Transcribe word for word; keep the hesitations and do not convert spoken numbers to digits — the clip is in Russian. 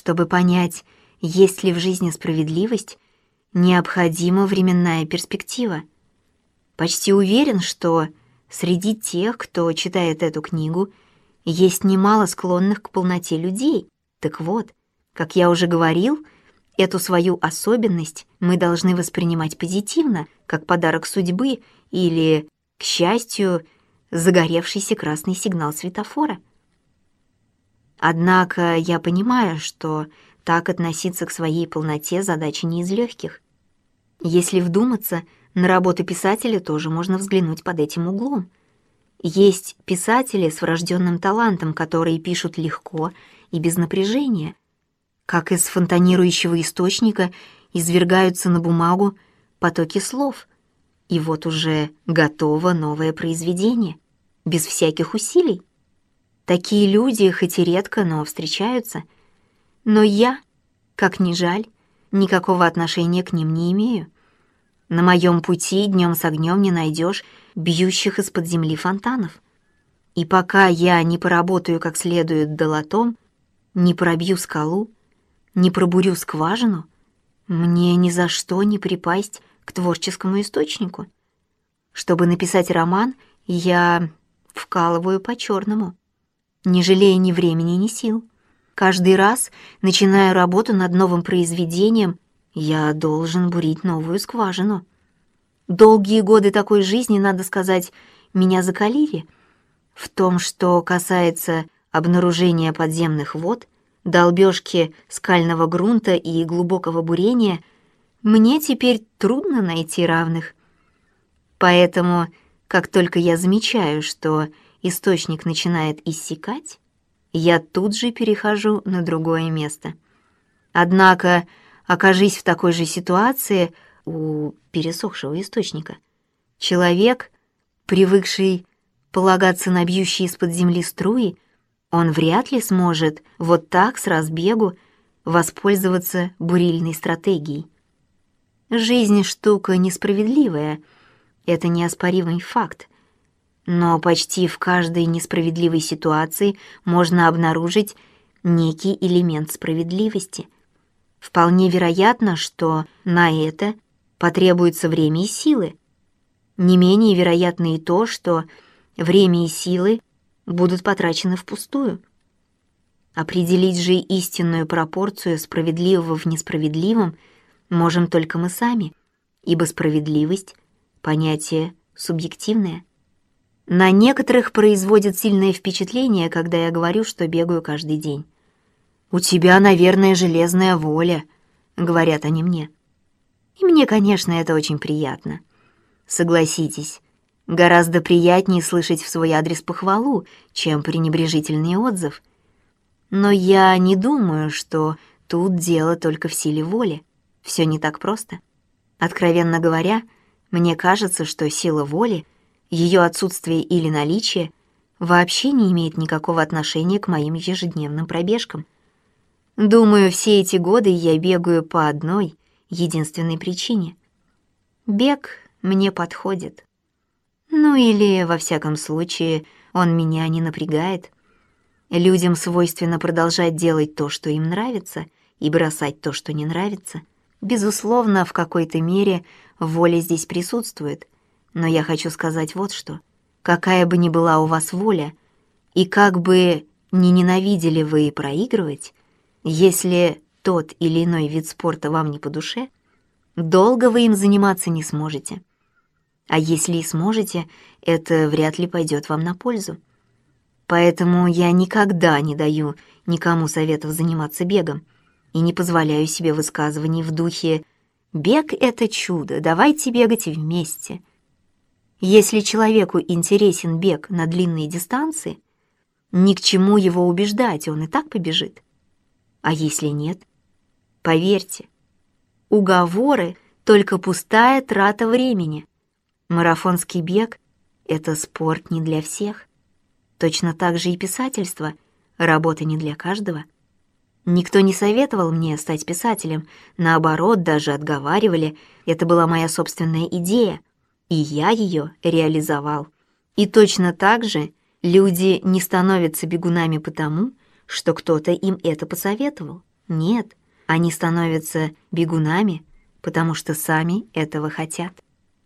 Чтобы понять, есть ли в жизни справедливость, необходима временная перспектива. Почти уверен, что среди тех, кто читает эту книгу, есть немало склонных к полноте людей. Так вот, как я уже говорил, эту свою особенность мы должны воспринимать позитивно, как подарок судьбы или, к счастью, загоревшийся красный сигнал светофора. Однако я понимаю, что так относиться к своей полноте задача не из легких. Если вдуматься, на работу писателя тоже можно взглянуть под этим углом. Есть писатели с врожденным талантом, которые пишут легко и без напряжения, как из фонтанирующего источника извергаются на бумагу потоки слов, и вот уже готово новое произведение, без всяких усилий. Такие люди хоть и редко, но встречаются. Но я, как ни жаль, никакого отношения к ним не имею. На моем пути днем с огнем не найдешь бьющих из-под земли фонтанов. И пока я не поработаю как следует долотом, не пробью скалу, не пробурю скважину, мне ни за что не припасть к творческому источнику. Чтобы написать роман, я вкалываю по-черному, не жалея ни времени, ни сил. Каждый раз, начиная работу над новым произведением, я должен бурить новую скважину. Долгие годы такой жизни, надо сказать, меня закалили. В том, что касается обнаружения подземных вод, долбёжки скального грунта и глубокого бурения, мне теперь трудно найти равных. Поэтому, как только я замечаю, что источник начинает иссякать, я тут же перехожу на другое место. Однако, окажись в такой же ситуации у пересохшего источника, человек, привыкший полагаться на бьющие из-под земли струи, он вряд ли сможет вот так с разбегу воспользоваться бурильной стратегией. Жизнь — штука несправедливая, это неоспоримый факт, но почти в каждой несправедливой ситуации можно обнаружить некий элемент справедливости. Вполне вероятно, что на это потребуется время и силы. Не менее вероятно и то, что время и силы будут потрачены впустую. Определить же истинную пропорцию справедливого в несправедливом можем только мы сами, ибо справедливость — понятие субъективное. На некоторых производит сильное впечатление, когда я говорю, что бегаю каждый день. «У тебя, наверное, железная воля», — говорят они мне. И мне, конечно, это очень приятно. Согласитесь, гораздо приятнее слышать в свой адрес похвалу, чем пренебрежительный отзыв. Но я не думаю, что тут дело только в силе воли. Все не так просто. Откровенно говоря, мне кажется, что сила воли, ее отсутствие или наличие, вообще не имеет никакого отношения к моим ежедневным пробежкам. Думаю, все эти годы я бегаю по одной, единственной причине. Бег мне подходит. Ну или, во всяком случае, он меня не напрягает. Людям свойственно продолжать делать то, что им нравится, и бросать то, что не нравится. Безусловно, в какой-то мере воля здесь присутствует, но я хочу сказать вот что. Какая бы ни была у вас воля, и как бы ни ненавидели вы проигрывать, если тот или иной вид спорта вам не по душе, долго вы им заниматься не сможете. А если и сможете, это вряд ли пойдет вам на пользу. Поэтому я никогда не даю никому советов заниматься бегом и не позволяю себе высказываний в духе «бег — это чудо, давайте бегать вместе». Если человеку интересен бег на длинные дистанции, ни к чему его убеждать, он и так побежит. А если нет, поверьте, уговоры — только пустая трата времени. Марафонский бег — это спорт не для всех. Точно так же и писательство — работа не для каждого. Никто не советовал мне стать писателем, наоборот, даже отговаривали, это была моя собственная идея, и я ее реализовал. И точно так же люди не становятся бегунами потому, что кто-то им это посоветовал. Нет, они становятся бегунами, потому что сами этого хотят.